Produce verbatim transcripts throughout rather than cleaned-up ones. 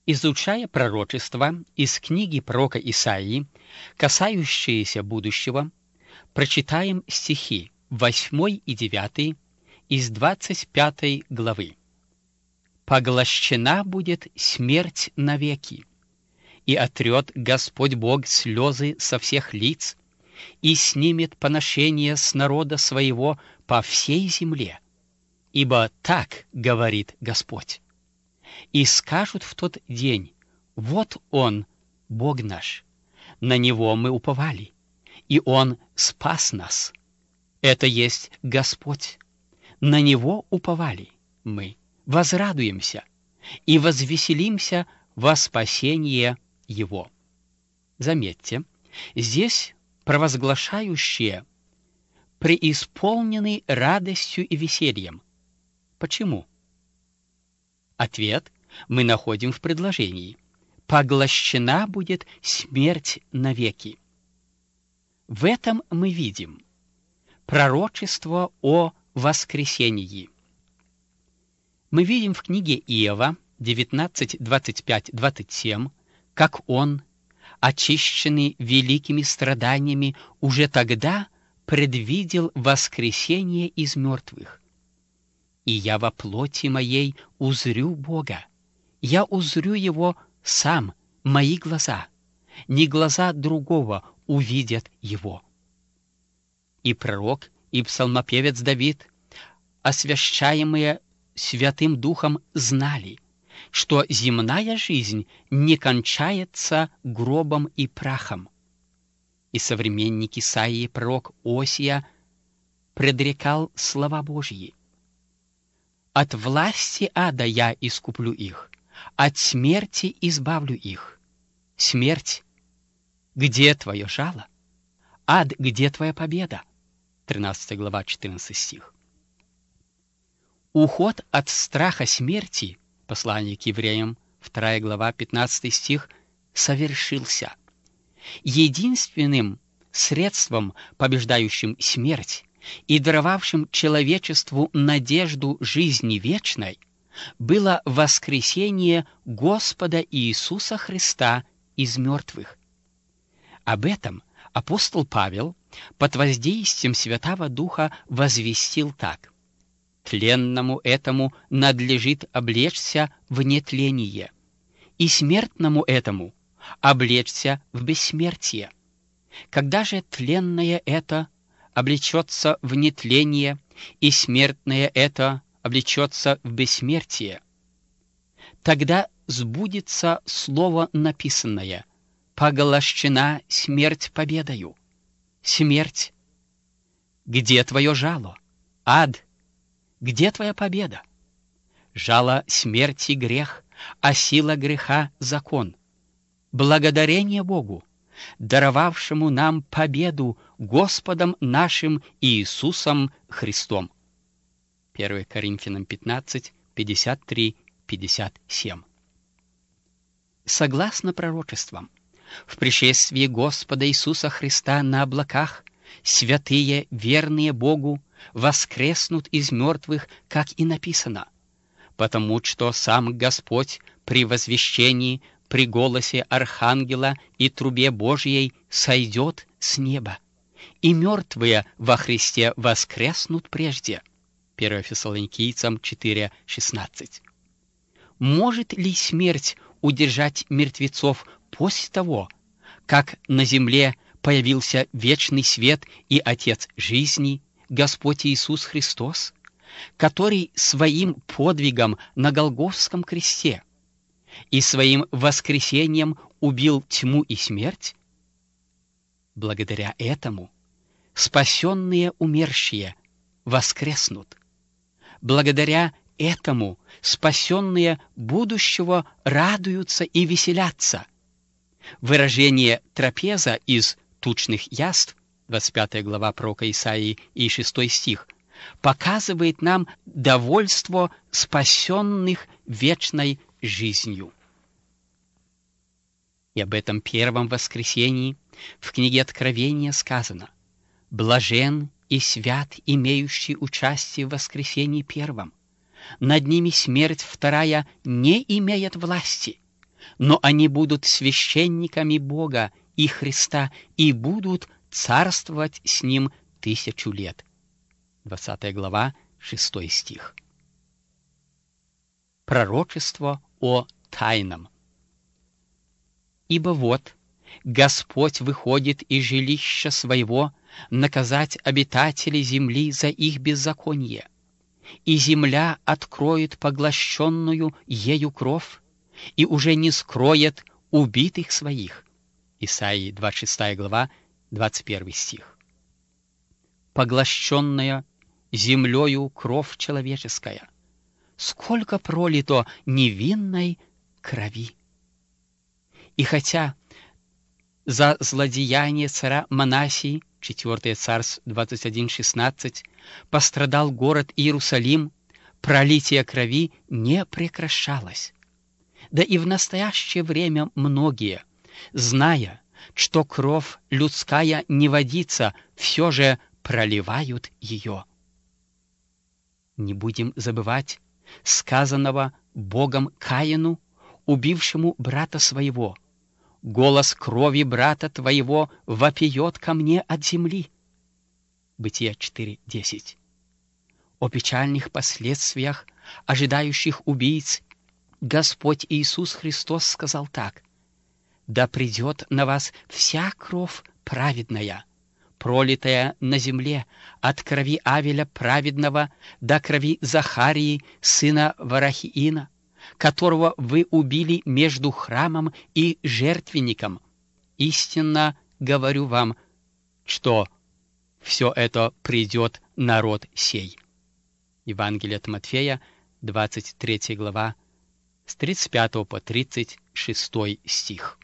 Изучая пророчества из книги пророка Исаии, касающиеся будущего, прочитаем стихи восьмой и девятый из двадцать пятой главы. «Поглощена будет смерть навеки, и отрет Господь Бог слезы со всех лиц, и снимет поношение с народа своего по всей земле. Ибо так говорит Господь. И скажут в тот день: вот Он, Бог наш, на Него мы уповали, и Он спас нас. Это есть Господь, на Него уповали мы, возрадуемся и возвеселимся во спасение Его». Заметьте, здесь провозглашающие преисполнены радостью и весельем. Почему? Ответ мы находим в предложении: «Поглощена будет смерть навеки». В этом мы видим пророчество о воскресении. Мы видим в книге Иова девятнадцать, двадцать пять, двадцать семь, как он, очищенный великими страданиями, уже тогда предвидел воскресение из мертвых. «И я во плоти моей узрю Бога, я узрю Его сам, мои глаза, не глаза другого увидят Его». И пророк, и псалмопевец Давид, освящаемые Святым Духом, знали, что земная жизнь не кончается гробом и прахом. И современник Исаии, пророк Осия, предрекал слова Божьи: «От власти ада я искуплю их, от смерти избавлю их. Смерть, где твое жало? Ад, где твоя победа?» тринадцатая глава, четырнадцатый стих. Уход от страха смерти, послание к евреям, вторая глава, пятнадцатый стих, совершился. Единственным средством, побеждающим смерть и даровавшим человечеству надежду жизни вечной, было воскресение Господа Иисуса Христа из мертвых. Об этом апостол Павел под воздействием Святого Духа возвестил так: «Тленному этому надлежит облечься в нетление, и смертному этому облечься в бессмертие. Когда же тленное это облечется в нетление, и смертное это облечется в бессмертие, тогда сбудется слово написанное: поглощена смерть победою. Смерть, где твое жало? Ад, где твоя победа? Жало смерти — грех, а сила греха — закон. Благодарение Богу, даровавшему нам победу Господом нашим Иисусом Христом». первое Коринфянам пятнадцать, пятьдесят три, пятьдесят семь. Согласно пророчествам, в пришествии Господа Иисуса Христа на облаках святые, верные Богу, воскреснут из мертвых, как и написано: «Потому что сам Господь при возвещении, при голосе архангела и трубе Божьей сойдет с неба, и мертвые во Христе воскреснут прежде». первое Фессалоникийцам четыре, шестнадцать. Может ли смерть удержать мертвецов после того, как на земле появился вечный свет и Отец жизни, Господь Иисус Христос, который своим подвигом на Голгофском кресте и своим воскресением убил тьму и смерть? Благодаря этому спасенные умершие воскреснут. Благодаря этому спасенные будущего радуются и веселятся. Выражение трапеза из тучных яств, двадцать пятая глава пророка Исаии и шестой стих, показывает нам довольство спасенных вечной жизнью. И об этом первом воскресении в книге Откровения сказано: «Блажен и свят, имеющий участие в воскресении первом. Над ними смерть вторая не имеет власти, но они будут священниками Бога и Христа и будут царствовать с Ним тысячу лет. двадцатая глава, шестой стих. Пророчество о тайном. «Ибо вот Господь выходит из жилища своего наказать обитателей земли за их беззаконие, и земля откроет поглощенную ею кровь, и уже не скроет убитых своих». Исаии двадцать шестая глава, двадцать первый стих. Поглощенная землею кровь человеческая, сколько пролито невинной крови! И хотя за злодеяние царя Манасии, четвёртое Царств двадцать один шестнадцать, пострадал город Иерусалим, пролитие крови не прекращалось. Да и в настоящее время многие, зная, что кровь людская не водится, все же проливают ее. Не будем забывать сказанного Богом Каину, убившему брата своего: «Голос крови брата твоего вопиет ко мне от земли». Бытие четыре десять. О печальных последствиях, ожидающих убийц, Господь Иисус Христос сказал так: «Да придет на вас вся кровь праведная, пролитая на земле, от крови Авеля праведного до крови Захарии, сына Варахиина, которого вы убили между храмом и жертвенником. Истинно говорю вам, что все это придет на род сей». Евангелие от Матфея, двадцать третья глава, с тридцать пятого по тридцать шестой стих.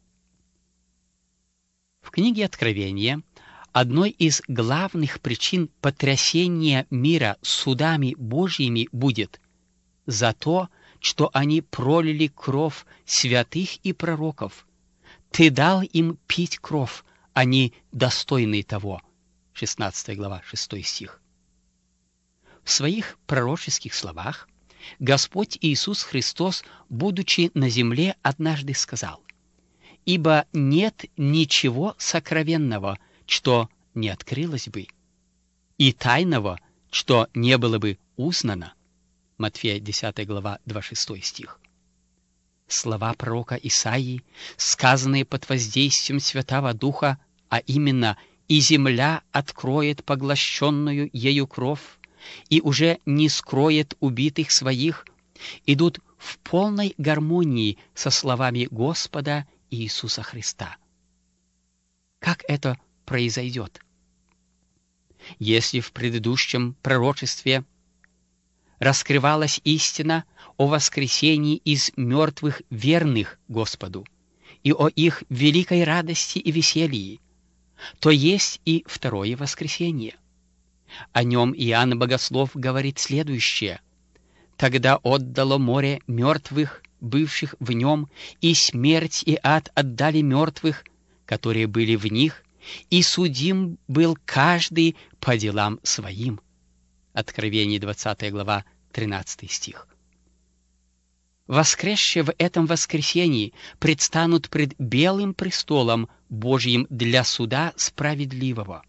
В книге Откровения одной из главных причин потрясения мира судами Божьими будет за то, что они пролили кровь святых и пророков. Ты дал им пить кровь, они достойны того. шестнадцатая глава, шестой стих. В своих пророческих словах Господь Иисус Христос, будучи на земле, однажды сказал: «Ибо нет ничего сокровенного, что не открылось бы, и тайного, что не было бы узнано». Матфея десятая глава, двадцать шестой стих. Слова пророка Исаии, сказанные под воздействием Святого Духа, а именно «и земля откроет поглощенную ею кровь, и уже не скроет убитых своих», идут в полной гармонии со словами Господа Иисуса Христа. Как это произойдет? Если в предыдущем пророчестве раскрывалась истина о воскресении из мертвых верных Господу и о их великой радости и веселье, то есть и второе воскресение. О нем Иоанн Богослов говорит следующее: «Тогда отдало море мертвых, бывших в нем, и смерть и ад отдали мертвых, которые были в них, и судим был каждый по делам своим». Откровение двадцатая глава, тринадцатый стих. Воскресшие в этом воскресении предстанут пред белым престолом Божьим для суда справедливого.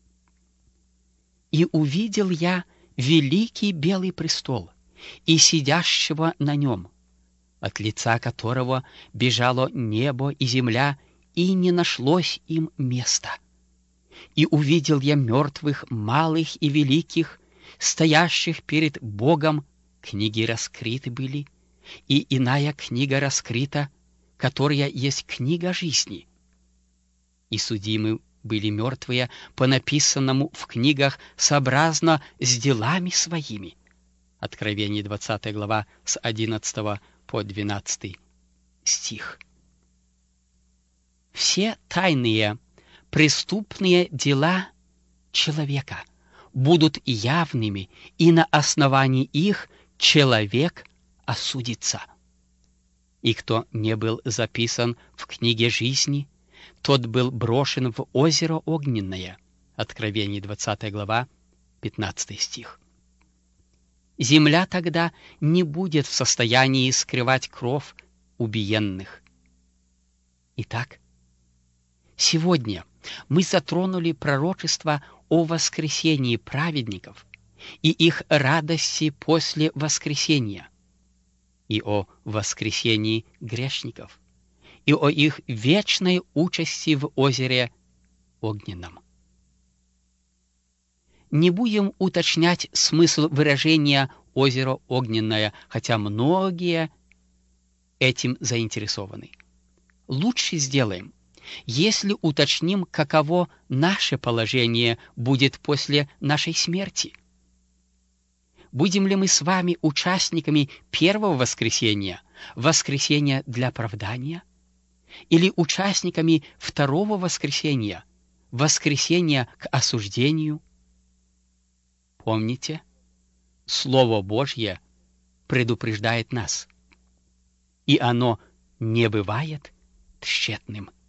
«И увидел я великий белый престол, и сидящего на нем, от лица которого бежало небо и земля, и не нашлось им места. И увидел я мертвых, малых и великих, стоящих перед Богом, книги раскрыты были, и иная книга раскрыта, которая есть книга жизни. И судимы были мертвые по написанному в книгах сообразно с делами своими». Откровение двадцатая глава, с одиннадцатого по двенадцатый стих. Все тайные преступные дела человека будут явными, и на основании их человек осудится. И кто не был записан в книге жизни, тот был брошен в озеро огненное. Откровение двадцатая глава, пятнадцатый стих. Земля тогда не будет в состоянии скрывать кровь убиенных. Итак, сегодня мы затронули пророчество о воскресении праведников и их радости после воскресения, и о воскресении грешников, и о их вечной участи в озере огненном. Не будем уточнять смысл выражения «озеро огненное», хотя многие этим заинтересованы. Лучше сделаем, если уточним, каково наше положение будет после нашей смерти. Будем ли мы с вами участниками первого воскресения, воскресения для оправдания, или участниками второго воскресения, воскресения к осуждению? Помните, Слово Божье предупреждает нас, и оно не бывает тщетным.